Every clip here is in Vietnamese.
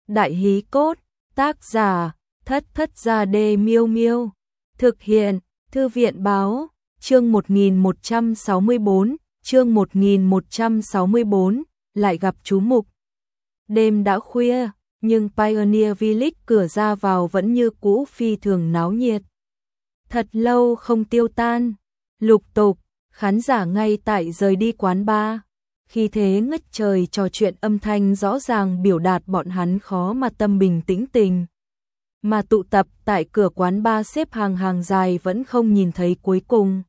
Đại hí cốt, tác giả, Thất Thất Gia Đê Miêu Miêu. Thực hiện, Thư viện báo, chương 1164, chương 1164, lại gặp chú Mục. Đêm đã khuya, nhưng Pioneer Village cửa ra vào vẫn như cũ phi thường náo nhiệt. Thật lâu không tiêu tan, lục tục, khán giả ngay tại rời đi quán bar. Khi thế ngất trời trò chuyện âm thanh rõ ràng biểu đạt bọn hắn khó mà tâm bình tĩnh tình. Mà tụ tập tại cửa quán bar xếp hàng dài vẫn không nhìn thấy cuối cùng.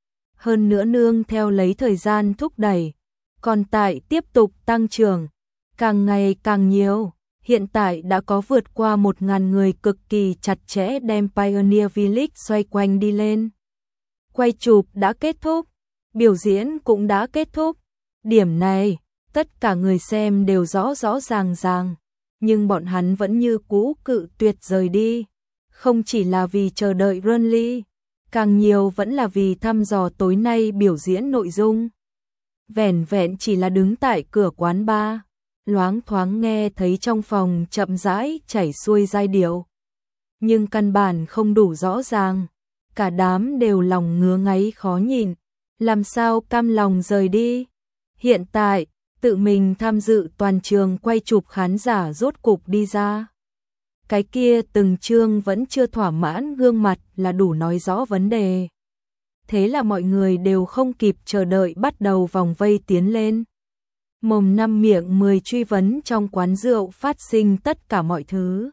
Hơn nữa nương theo lấy thời gian thúc đẩy, còn tại tiếp tục tăng trưởng, càng ngày càng nhiều. Hiện tại đã có vượt qua 1.000 người cực kỳ chặt chẽ đem Pioneer Village xoay quanh đi lên. Quay chụp đã kết thúc, biểu diễn cũng đã kết thúc. Điểm này, tất cả người xem đều rõ ràng, nhưng bọn hắn vẫn như cũ cự tuyệt rời đi. Không chỉ là vì chờ đợi Runly, càng nhiều vẫn là vì thăm dò tối nay biểu diễn nội dung. Vẻn vẹn chỉ là đứng tại cửa quán bar, loáng thoáng nghe thấy trong phòng chậm rãi chảy xuôi giai điệu. Nhưng căn bản không đủ rõ ràng, cả đám đều lòng ngứa ngáy khó nhìn, làm sao cam lòng rời đi. Hiện tại, tự mình tham dự toàn trường quay chụp khán giả rốt cục đi ra. Cái kia từng chương vẫn chưa thỏa mãn gương mặt là đủ nói rõ vấn đề. Thế là mọi người đều không kịp chờ đợi bắt đầu vòng vây tiến lên. Mồm năm miệng 10 truy vấn trong quán rượu phát sinh tất cả mọi thứ.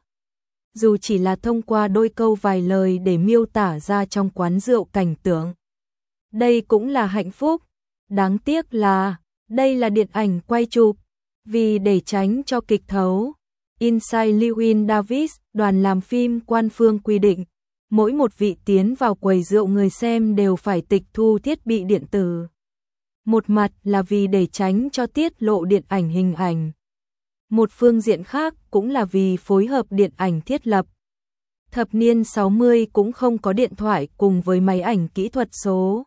Dù chỉ là thông qua đôi câu vài lời để miêu tả ra trong quán rượu cảnh tượng. Đây cũng là hạnh phúc. Đáng tiếc là đây là điện ảnh quay chụp, vì để tránh cho kịch thấu. Inside Llewyn Davis, đoàn làm phim quan phương quy định, mỗi một vị tiến vào quầy rượu người xem đều phải tịch thu thiết bị điện tử. Một mặt là vì để tránh cho tiết lộ điện ảnh hình ảnh. Một phương diện khác cũng là vì phối hợp điện ảnh thiết lập. Thập niên 60 cũng không có điện thoại cùng với máy ảnh kỹ thuật số.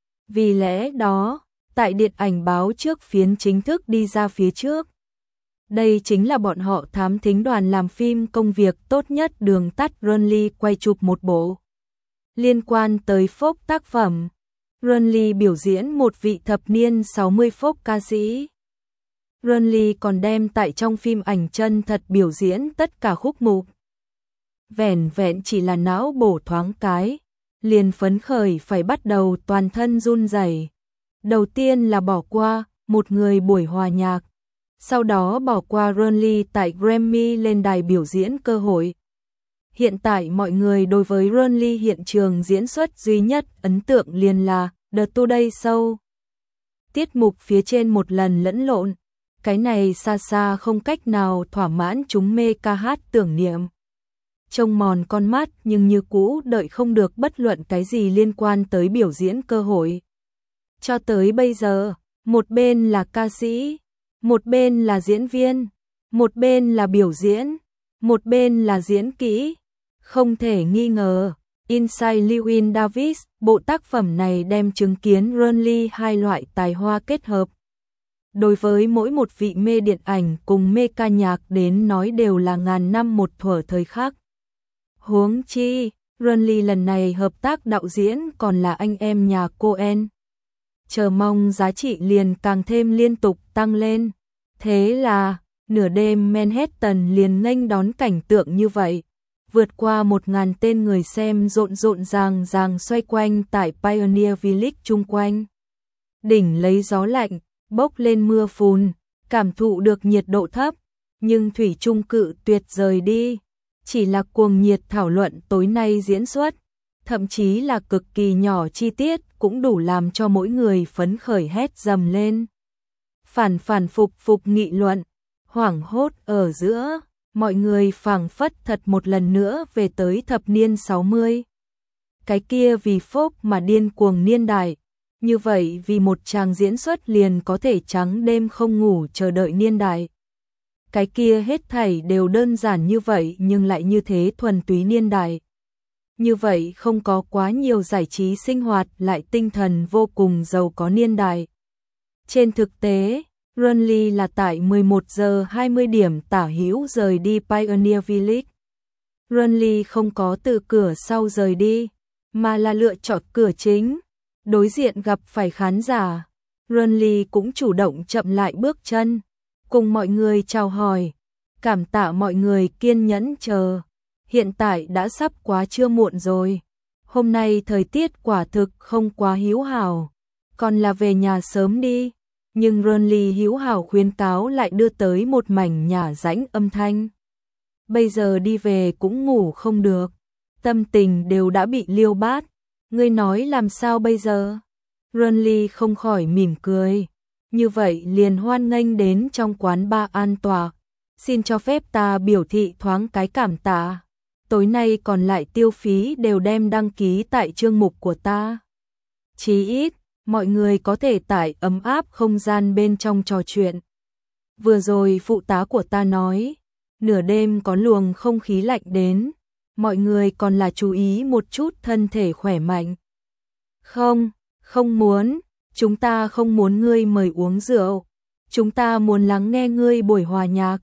Vì lẽ đó, tại điện ảnh báo trước phiến chính thức đi ra phía trước. Đây chính là bọn họ thám thính đoàn làm phim công việc tốt nhất đường tắt Runly quay chụp một bộ. Liên quan tới folk tác phẩm, Runly biểu diễn một vị thập niên 60 folk ca sĩ. Runly còn đem tại trong phim ảnh chân thật biểu diễn tất cả khúc mục. Vẻn vẹn chỉ là não bổ thoáng cái, liền phấn khởi phải bắt đầu toàn thân run rẩy. Đầu tiên là bỏ qua một người buổi hòa nhạc, sau đó bỏ qua Runly tại Grammy lên đài biểu diễn cơ hội. Hiện tại mọi người đối với Runly hiện trường diễn xuất duy nhất ấn tượng liền là The Today Show. Tiết mục phía trên một lần lẫn lộn, cái này xa xa không cách nào thỏa mãn chúng mê ca hát tưởng niệm. Trông mòn con mắt nhưng như cũ đợi không được bất luận cái gì liên quan tới biểu diễn cơ hội. Cho tới bây giờ, một bên là ca sĩ, một bên là diễn viên, một bên là biểu diễn, một bên là diễn kỹ. Không thể nghi ngờ, Inside Llewyn Davis, bộ tác phẩm này đem chứng kiến Runly hai loại tài hoa kết hợp. Đối với mỗi một vị mê điện ảnh cùng mê ca nhạc đến nói đều là ngàn năm một thuở thời khắc. Huống chi, Runly lần này hợp tác đạo diễn còn là anh em nhà Coen. Chờ mong giá trị liền càng thêm liên tục tăng lên. Thế là, nửa đêm Manhattan liền nghênh đón cảnh tượng như vậy. Vượt qua 1.000 tên người xem rộn ràng xoay quanh tại Pioneer Village chung quanh. Đỉnh lấy gió lạnh, bốc lên mưa phùn, cảm thụ được nhiệt độ thấp, nhưng thủy chung cự tuyệt rời đi. Chỉ là cuồng nhiệt thảo luận tối nay diễn xuất, thậm chí là cực kỳ nhỏ chi tiết cũng đủ làm cho mỗi người phấn khởi hét dầm lên. Phản phục nghị luận, hoảng hốt ở giữa, mọi người phảng phất thật một lần nữa về tới thập niên 60. Cái kia vì folk mà điên cuồng niên đại, như vậy vì một tràng diễn xuất liền có thể trắng đêm không ngủ chờ đợi niên đại. Cái kia hết thảy đều đơn giản như vậy nhưng lại như thế thuần túy niên đại. Như vậy không có quá nhiều giải trí sinh hoạt lại tinh thần vô cùng giàu có niên đại. Trên thực tế, Renly là tại 11 giờ 20 điểm tả hữu rời đi Pioneer Village. Renly không có từ cửa sau rời đi, mà là lựa chọn cửa chính, đối diện gặp phải khán giả. Renly cũng chủ động chậm lại bước chân, cùng mọi người chào hỏi, cảm tạ mọi người kiên nhẫn chờ. Hiện tại đã sắp quá trưa muộn rồi. Hôm nay thời tiết quả thực không quá hữu hảo, còn là về nhà sớm đi. Nhưng Renly hữu hảo khuyến cáo lại đưa tới một mảnh nhả rãnh âm thanh. Bây giờ đi về cũng ngủ không được, tâm tình đều đã bị liêu bát. Ngươi nói làm sao bây giờ? Renly không khỏi mỉm cười. Như vậy liền hoan nghênh đến trong quán bar an tọa. Xin cho phép ta biểu thị thoáng cái cảm tạ. Tối nay còn lại tiêu phí đều đem đăng ký tại chương mục của ta. Chí ít, mọi người có thể tại ấm áp không gian bên trong trò chuyện. Vừa rồi phụ tá của ta nói, nửa đêm có luồng không khí lạnh đến, mọi người còn là chú ý một chút thân thể khỏe mạnh. Không muốn, chúng ta không muốn ngươi mời uống rượu, chúng ta muốn lắng nghe ngươi buổi hòa nhạc.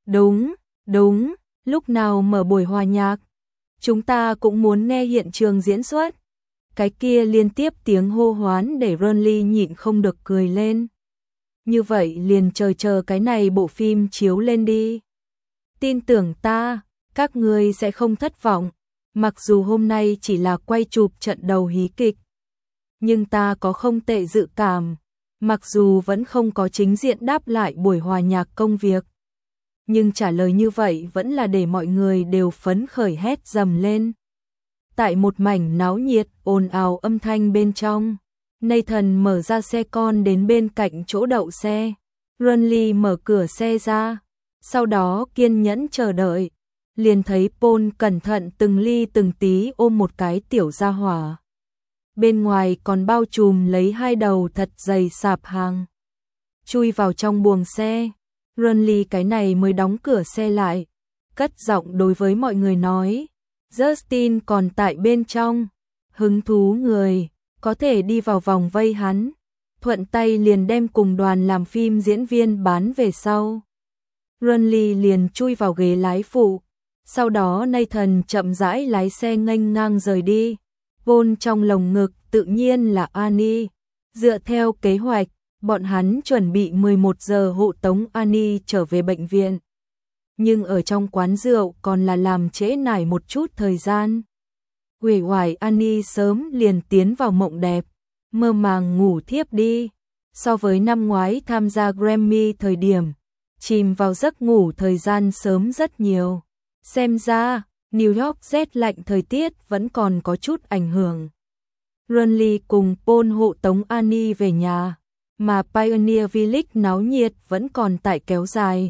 Đúng, lúc nào mở buổi hòa nhạc, chúng ta cũng muốn nghe hiện trường diễn xuất. Cái kia liên tiếp tiếng hô hoán để Renly nhịn không được cười lên. Như vậy liền chờ cái này bộ phim chiếu lên đi. Tin tưởng ta, các ngươi sẽ không thất vọng. Mặc dù hôm nay chỉ là quay chụp trận đầu hí kịch, nhưng ta có không tệ dự cảm. Mặc dù vẫn không có chính diện đáp lại buổi hòa nhạc công việc, nhưng trả lời như vậy vẫn là để mọi người đều phấn khởi hét dầm lên. Tại một mảnh náo nhiệt, ồn ào âm thanh bên trong, Nathan mở ra xe con đến bên cạnh chỗ đậu xe. Renly mở cửa xe ra, sau đó kiên nhẫn chờ đợi. Liền thấy Paul cẩn thận từng ly từng tí ôm một cái tiểu gia hỏa. Bên ngoài còn bao trùm lấy hai đầu thật dày sạp hàng. Chui vào trong buồng xe, Renly cái này mới đóng cửa xe lại, cất giọng đối với mọi người nói. Justin còn tại bên trong, hứng thú người, có thể đi vào vòng vây hắn. Thuận tay liền đem cùng đoàn làm phim diễn viên bán về sau. Renly liền chui vào ghế lái phụ, sau đó Nathan chậm rãi lái xe nghênh ngang rời đi. Paul trong lồng ngực tự nhiên là Annie. Dựa theo kế hoạch, bọn hắn chuẩn bị 11 giờ hộ tống Annie trở về bệnh viện. Nhưng ở trong quán rượu còn là làm trễ nải một chút thời gian. Uể oải Annie sớm liền tiến vào mộng đẹp, mơ màng ngủ thiếp đi. So với năm ngoái tham gia Grammy thời điểm, chìm vào giấc ngủ thời gian sớm rất nhiều. Xem ra, New York rét lạnh thời tiết vẫn còn có chút ảnh hưởng. Renly cùng Paul hộ tống Annie về nhà, mà Pioneer Village náo nhiệt vẫn còn tại kéo dài.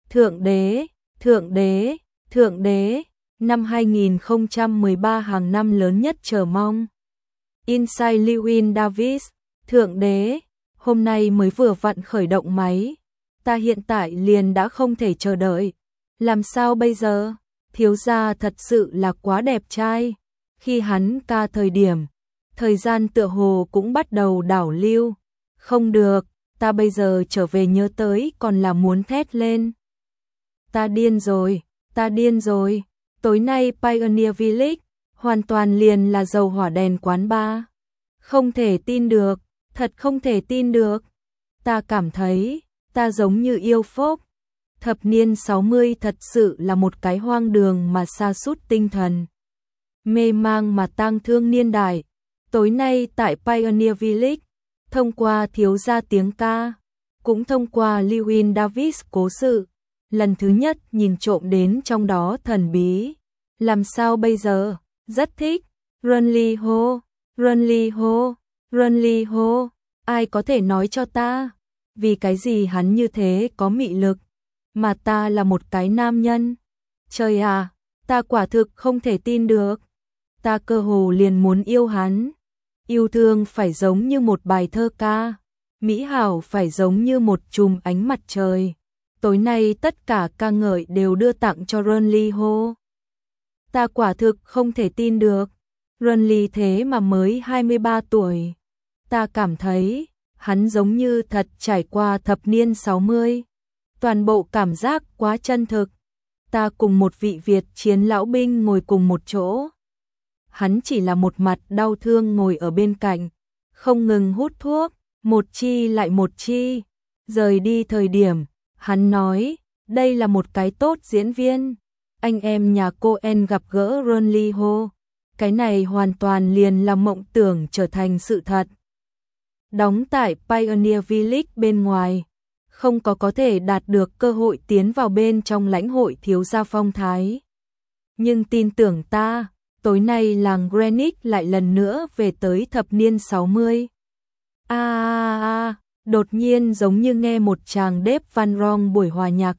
Thượng đế, năm 2013 hàng năm lớn nhất chờ mong. Inside Llewyn Davis, thượng đế, hôm nay mới vừa vặn khởi động máy. Ta hiện tại liền đã không thể chờ đợi. Làm sao bây giờ? Thiếu gia thật sự là quá đẹp trai. Khi hắn ca thời điểm, thời gian tựa hồ cũng bắt đầu đảo lưu. Không được, ta bây giờ trở về nhớ tới còn là muốn thét lên. Ta điên rồi, tối nay Pioneer Village, hoàn toàn liền là dầu hỏa đèn quán bar. Không thể tin được, thật không thể tin được. Ta cảm thấy, ta giống như yêu phốc. Thập niên 60 thật sự là một cái hoang đường mà sa sút tinh thần. Mê mang mà tang thương niên đại. Tối nay tại Pioneer Village, thông qua thiếu gia tiếng ca, cũng thông qua Llewyn Davis cố sự, lần thứ nhất nhìn trộm đến trong đó thần bí. Làm sao bây giờ? Rất thích. Renly hô, ai có thể nói cho ta, vì cái gì hắn như thế có mị lực, mà ta là một cái nam nhân. Trời à, ta quả thực không thể tin được. Ta cơ hồ liền muốn yêu hắn. Yêu thương phải giống như một bài thơ ca, mỹ hảo phải giống như một chùm ánh mặt trời. Tối nay tất cả ca ngợi đều đưa tặng cho Renly hô. Ta quả thực không thể tin được. Renly thế mà mới 23 tuổi. Ta cảm thấy, Hắn giống như thật trải qua thập niên 60. Toàn bộ cảm giác quá chân thực. Ta cùng một vị Việt chiến lão binh ngồi cùng một chỗ. Hắn chỉ là một mặt đau thương ngồi ở bên cạnh, không ngừng hút thuốc, một chi lại một chi. Rời đi thời điểm, hắn nói, đây là một cái tốt diễn viên. Anh em nhà Coen gặp gỡ Ron Lee Ho. Cái này hoàn toàn liền là mộng tưởng trở thành sự thật. Đóng tại Pioneer Village bên ngoài, không có thể đạt được cơ hội tiến vào bên trong lãnh hội thiếu gia phong thái. Nhưng tin tưởng ta, tối nay làng Greenwich lại lần nữa về tới thập niên 60. Đột nhiên giống như nghe một tràng Dave Van Ronk buổi hòa nhạc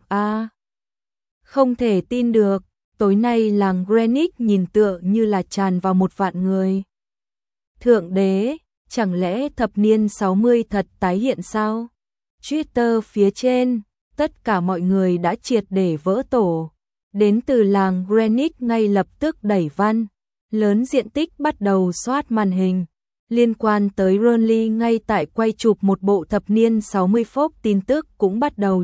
Không thể tin được, tối nay làng Greenwich nhìn tựa như là tràn vào một vạn người. Thượng đế, chẳng lẽ thập niên 60 thật tái hiện sao? Twitter phía trên, tất cả mọi người đã triệt để vỡ tổ. Đến từ làng Greenwich ngay lập tức đẩy văn lớn diện tích bắt đầu soát màn hình. Liên quan tới Ron Lee ngay tại quay chụp một bộ thập niên 60 phốc tin tức cũng bắt đầu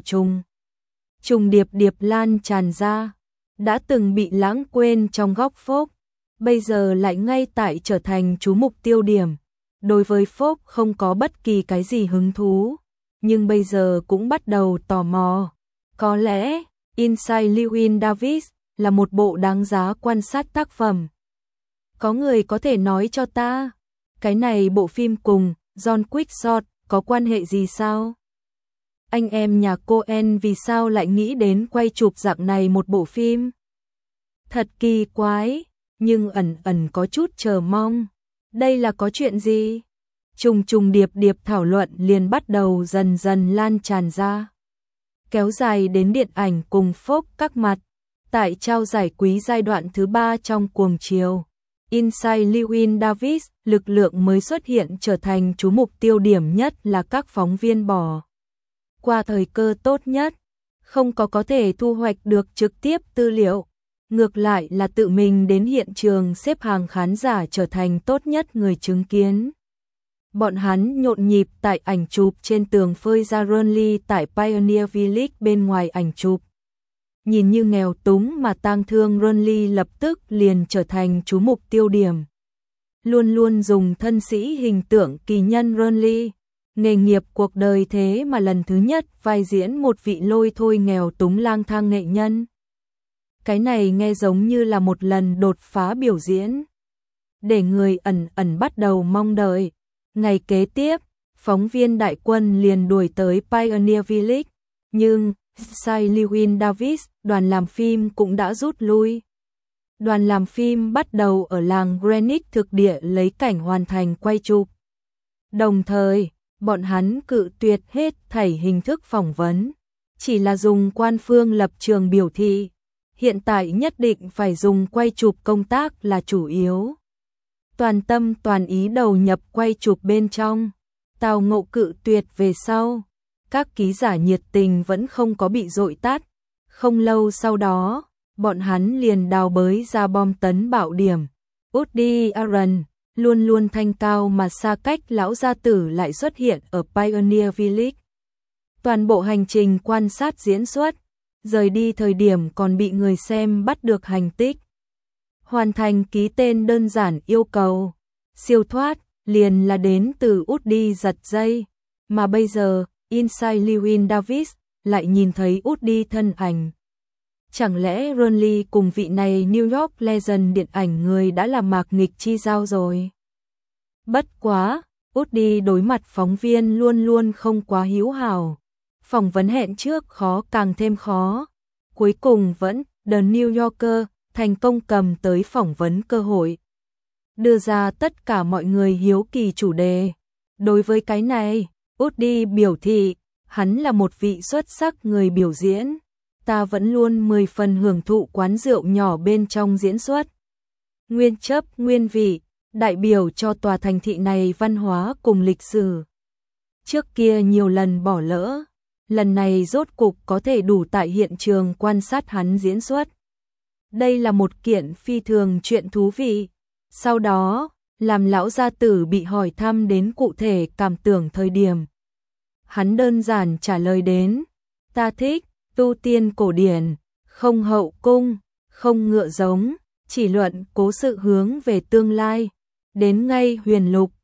trùng điệp lan tràn ra. Đã từng bị lãng quên trong góc phốc, bây giờ lại ngay tại trở thành chú mục tiêu điểm. Đối với phốc không có bất kỳ cái gì hứng thú, nhưng bây giờ cũng bắt đầu tò mò. Có lẽ Inside Llewyn Davis là một bộ đáng giá quan sát tác phẩm. Có người có thể nói cho ta, cái này bộ phim cùng John Quick có quan hệ gì sao? Anh em nhà Coen vì sao lại nghĩ đến quay chụp dạng này một bộ phim? Thật kỳ quái, nhưng ẩn có chút chờ mong. Đây là có chuyện gì? Trùng điệp thảo luận liền bắt đầu dần lan tràn ra. Kéo dài đến điện ảnh cùng phốc các mặt. Tại trao giải quý giai đoạn thứ 3 trong cuồng chiều, Inside Llewyn Davis, lực lượng mới xuất hiện trở thành chú mục tiêu điểm nhất là các phóng viên bỏ qua thời cơ tốt nhất, không có thể thu hoạch được trực tiếp tư liệu. Ngược lại là tự mình đến hiện trường xếp hàng khán giả trở thành tốt nhất người chứng kiến. Bọn hắn nhộn nhịp tại ảnh chụp trên tường phơi ra Ron Lee tại Pioneer Village bên ngoài ảnh chụp. Nhìn như nghèo túng mà tang thương Ron Lee lập tức liền trở thành chú mục tiêu điểm. Luôn dùng thân sĩ hình tượng kỳ nhân Ron Lee. Nghề nghiệp cuộc đời thế mà lần thứ nhất vai diễn một vị lôi thôi nghèo túng lang thang nghệ nhân. Cái này nghe giống như là một lần đột phá biểu diễn. Để người ẩn bắt đầu mong đợi. Ngày kế tiếp, phóng viên đại quân liền đuổi tới Pioneer Village. Nhưng, Inside Llewyn Davis, đoàn làm phim cũng đã rút lui. Đoàn làm phim bắt đầu ở làng Greenwich thực địa lấy cảnh hoàn thành quay chụp. Đồng thời, bọn hắn cự tuyệt hết thảy hình thức phỏng vấn. Chỉ là dùng quan phương lập trường biểu thị. Hiện tại nhất định phải dùng quay chụp công tác là chủ yếu. Toàn tâm toàn ý đầu nhập quay chụp bên trong. Tào Ngộ cự tuyệt về sau. Các ký giả nhiệt tình vẫn không có bị dội tát. Không lâu sau đó, bọn hắn liền đào bới ra bom tấn bạo điểm. Woody Allen, luôn thanh cao mà xa cách lão gia tử lại xuất hiện ở Pioneer Village. Toàn bộ hành trình quan sát diễn xuất, rời đi thời điểm còn bị người xem bắt được hành tích. Hoàn thành ký tên đơn giản yêu cầu. Siêu thoát, liền là đến từ Woody giật dây. Mà bây giờ, Inside Llewyn Davis lại nhìn thấy Woody thân ảnh. Chẳng lẽ Ron Lee cùng vị này New York Legend điện ảnh người đã làm mạc nghịch chi giao rồi? Bất quá, Woody đối mặt phóng viên luôn không quá hữu hảo. Phỏng vấn hẹn trước khó càng thêm khó. Cuối cùng vẫn, The New Yorker thành công cầm tới phỏng vấn cơ hội. Đưa ra tất cả mọi người hiếu kỳ chủ đề. Đối với cái này, Woody biểu thị, hắn là một vị xuất sắc người biểu diễn. Ta vẫn luôn 10 phần hưởng thụ quán rượu nhỏ bên trong diễn xuất. Nguyên chấp, nguyên vị, đại biểu cho tòa thành thị này văn hóa cùng lịch sử. Trước kia nhiều lần bỏ lỡ, lần này rốt cục có thể đủ tại hiện trường quan sát hắn diễn xuất. Đây là một kiện phi thường chuyện thú vị. Sau đó, Làm lão gia tử bị hỏi thăm đến cụ thể cảm tưởng thời điểm. Hắn đơn giản trả lời đến, ta thích tu tiên cổ điển, không hậu cung, không ngựa giống, chỉ luận cố sự hướng về tương lai. Đến ngay huyền lục,